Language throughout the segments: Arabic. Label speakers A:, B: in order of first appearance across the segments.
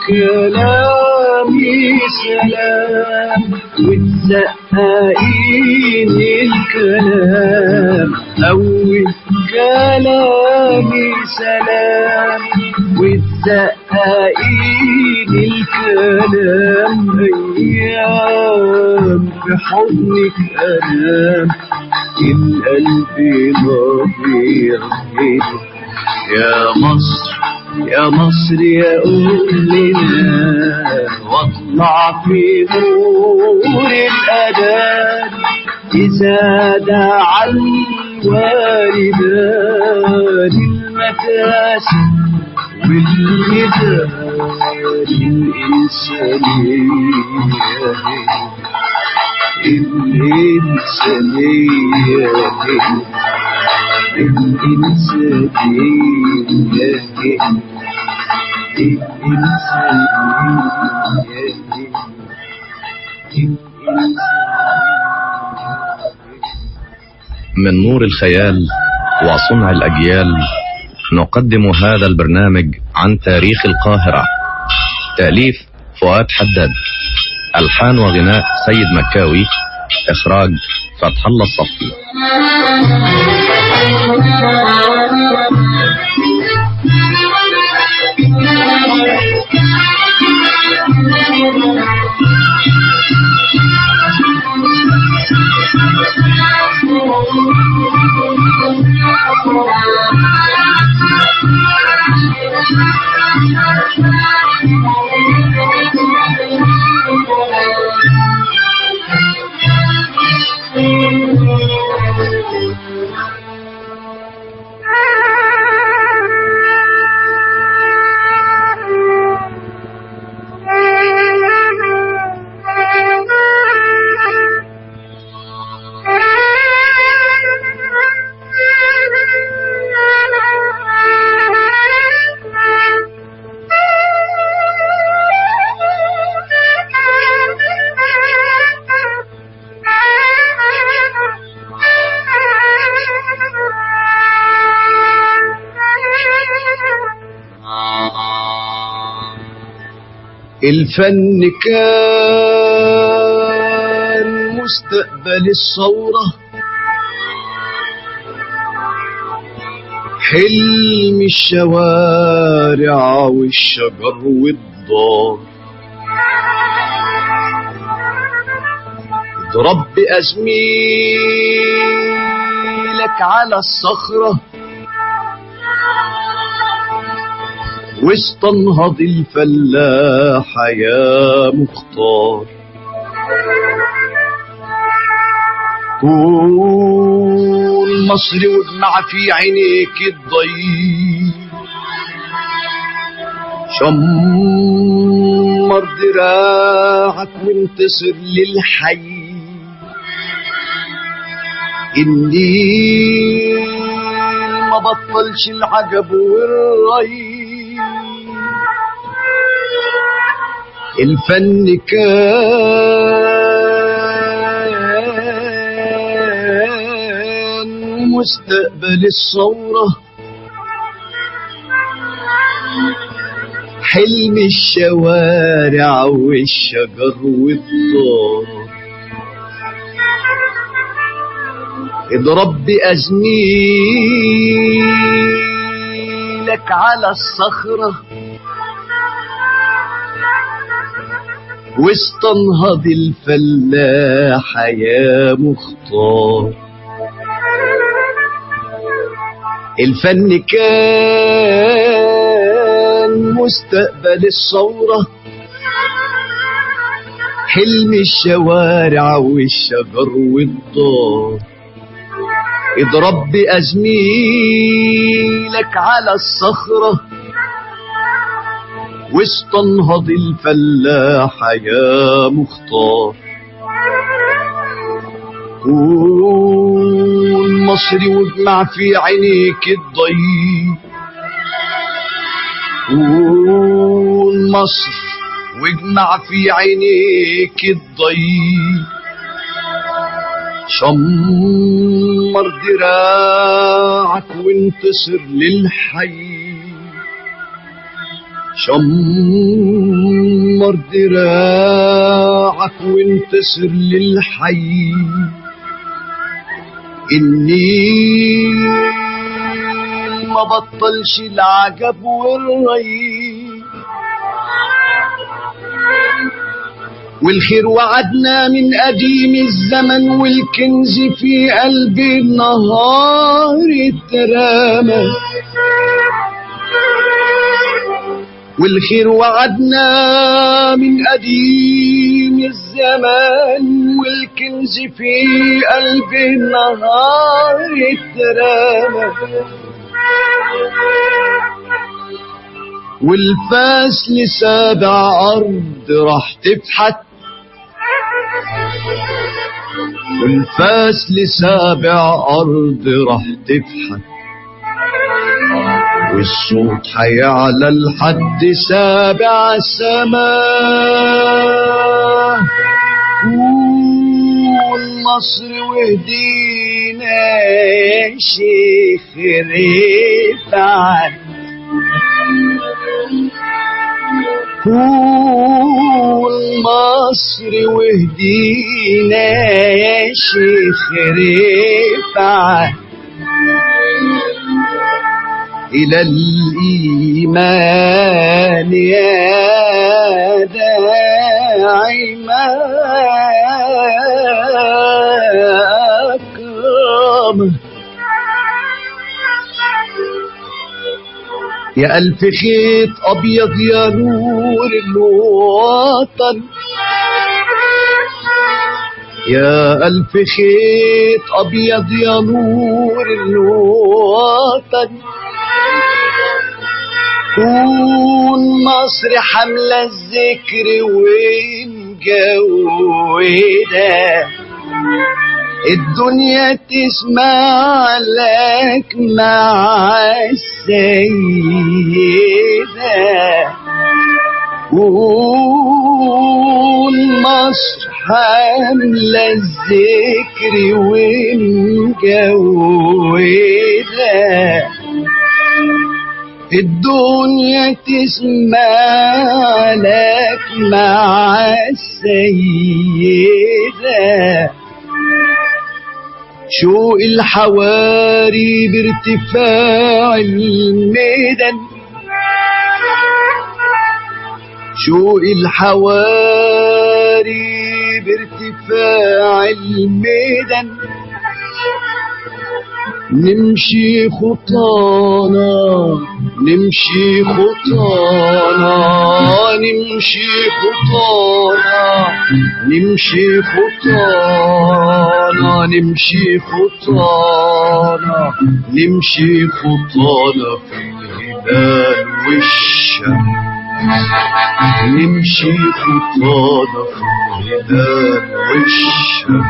A: كلامي سلام وتزققيني الكلام. أول كلامي سلام وتزققيني الكلام. أيام في حضنك أنام القلب ربيع يا مصر يا مصر يا أمنا واطلع في نور الأذان إذا دعا الوالدان المتاسم والنداء الإنسانية الإنسانية
B: من نور الخيال وصنع الأجيال نقدم هذا البرنامج عن تاريخ القاهرة. تأليف فؤاد حداد، ألحان وغناء سيد مكاوي، إخراج فتح الله الصفي.
A: الفن كان مستقبل الثورة، حلم الشوارع والشجر والدار. اضرب بأزميلك على الصخرة واستنهض الفلاح يا مختار. كون مصري واجمع في عينيك الضيق، شمر دراعك وانتصر للحي. النيل ما بطلش العجب والري، الفن كان مستقبل الثورة، حلم الشوارع والشجر والدار. اضرب بأزميلك على الصخرة واستنهض الفلاح يا مختار. الفن كان مستقبل الثورة، حلم الشوارع والشجر والدار. اضرب بأزميلك على الصخرة واستنهض الفلاح يا مختار. كون مصري واجمع في عينيك الضيق، كون مصر واجمع في عينيك الضيق. شمر دراعك وانتصر للحي. شمر دراعك وانتصر للحي. النيل ما بطلش العجب والري، والخير وعدنا من قديم الزمن، والكنز في قلب النهار اترمى. والخير وعدنا من قديم الزمان، والكنز في قلب النهار اترمى. والفاس لسابع أرض راح تفحت، والفاس لسابع أرض راح تفحت، والصوت حيعلى لحد سابع سماء. كون مصر وهدينا شيخ رفعت، كون مصر وهدينا شيخ رفعت إلى الإيمان يا داعي ما أكرم. يا ألف خيط أبيض يا نور الوطن، يا ألف خيط أبيض يا نور الوطن. كون مصر حملة الذكر ومجودة، الدنيا تسمع لك مع السيدة. كون مصر حملة الذكر ومجودة، الدنيا تسمع لك مع السيدة. شوق الحواري بارتفاع الميدان، شوق الحواري بارتفاع الميدان. نمشي خطانا نمشي خطانا نمشي خطانا نمشي خطانا نمشي خطانا نمشي خطانا في الهلال والشمس. نمشي خطانا في الهلال والشمس.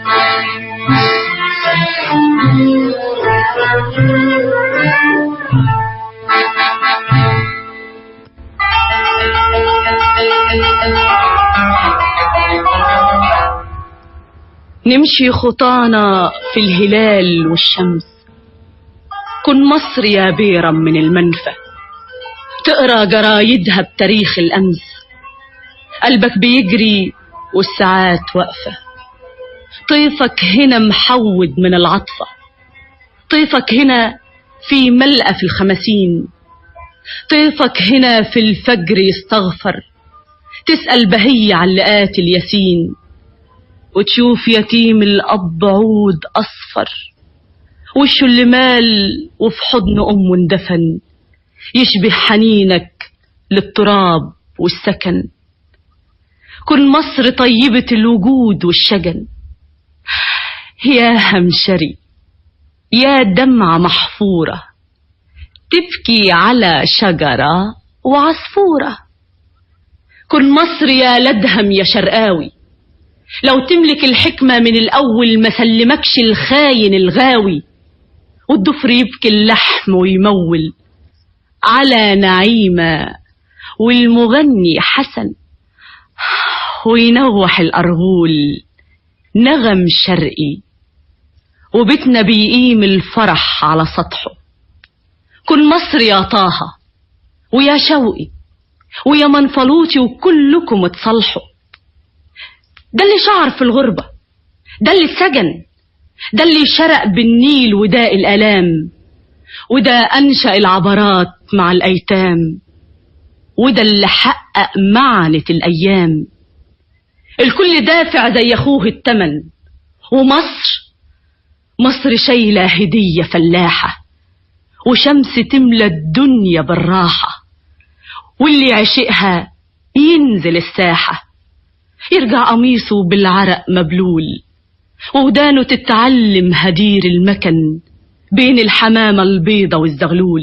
C: نمشي خطانا في الهلال والشمس. كن مصر يا بيرم من المنفى، تقرا جرايدها بتاريخ الأمس. قلبك بيجري والساعات واقفة، طيفك هنا محود من العطفة، طيفك هنا في ملقى في الخمسين، طيفك هنا في الفجر يستغفر، تسأل بهية على اللي قاتل ياسين، وتشوف يتيم الأب عود أصفر، وشه اللي مال وفي حضن أمه اندفن، يشبه حنينك للتراب والسكن. كن مصر طيبة الوجود والشجن، يا همشري يا دمعة محفورة، تبكي على شجرة وعصفورة. كن مصر يا لدهم يا شرقاوي، لو تملك الحكمة من الأول ما سلمكش الخاين الغاوي، والضفر يبكي اللحم ويمول على نعيمة، والمغني حسن وينوح الأرغول نغم شرقي، وبيتنا بيقيم الفرح على سطحه. كن مصر يا طه ويا شوقي، ويا منفلوطي وكلكم اتصالحوا. ده اللي شعر في الغربة، ده اللي اتسجن، ده اللي شرق بالنيل وداء الآلام، وده أنشأ العبرات مع الأيتام، وده اللي حقق معنى الأيام. الكل دافع زي أخوه التمن، مصر شايلة هدية فلاحة، وشمس تملى الدنيا بالراحة، واللي عشقها ينزل الساحة، يرجع قميصه بالعرق مبلول، ودانه تتعلم هدير المكن بين الحمامة البيضة والزغلول.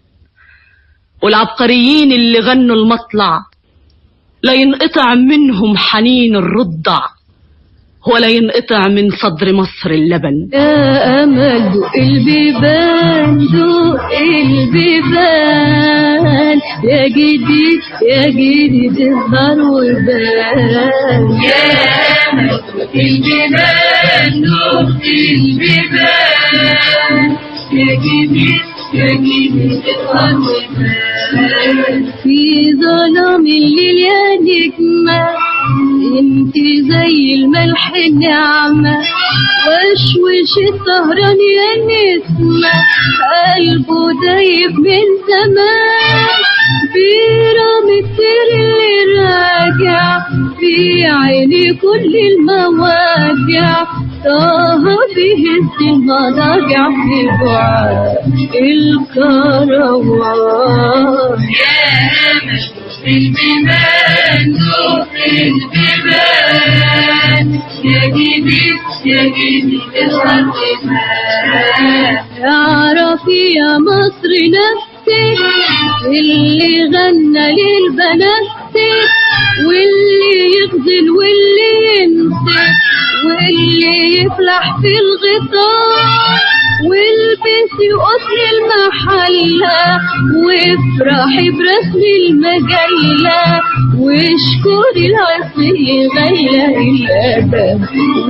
C: والعبقريين اللي غنوا المطلع لا ينقطع منهم حنين الرضع، ولا ينقطع من صدر مصر اللبن.
D: يا أمل دق البيبان، دق البيبان، يا جديد يا جديد اظهر وبان. يا أمل دق البيبان، دق البيبان، يا جديد يا جديد اظهر وبان. في ظلام الليل يا نجمة انت زي الملح النعمة، وشوش السهران يا نسمة قلبه دايب من زمان. بيرام الطير اللي راجع في عيني كل المواجع، طه بهز المضاجع في بعاد الكروان. يا أمل في البيبان، دق البيبان، يا جديد يا جديد اظهر وبان. اعرفي يا مصر نفسك اللي غنى للبناتك، واللي يغزل واللي ينسك، واللي يفلح في الغطاء، والبسي قطر المحلة وافرحي برسم المجلة، واشكري العصي غير الأدب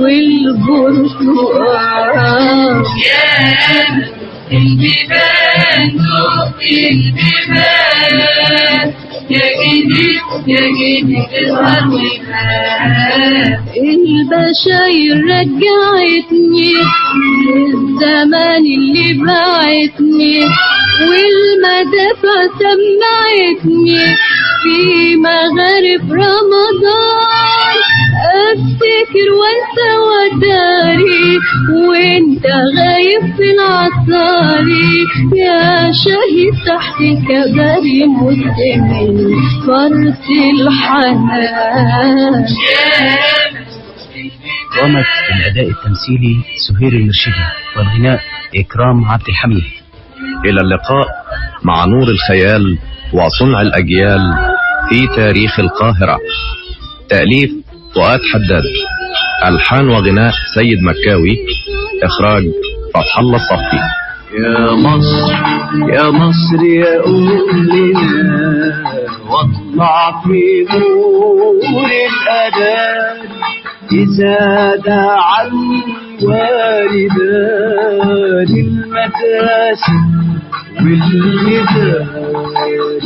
D: والبرتقال. يا أمل البيبان، دق البيبان، يا جديد يا جديد اظهر وبان. البشاير رجعتني للزمان اللي بعتني، والمدافع سمعتني في مغارب رمضان. افتكر وانسى وداري وانت غايب في العصاري، يا شهيد تحت كباري مسلمين فرس الحنان.
E: قامت بالأداء التمثيلي سهير المرشدي، والغناء إكرام عبد الحميد.
B: إلى اللقاء مع نور الخيال وصنع الأجيال في تاريخ القاهرة. تأليف فؤاد حداد، ألحان وغناء سيد مكاوي، إخراج فتح الله الصفي.
A: يا مصر يا مصر يا أمنا، واطلع في نور الأذان، إذا دعا الوالدان المداسي والنداء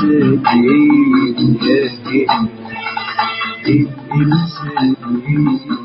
A: الإنسانية.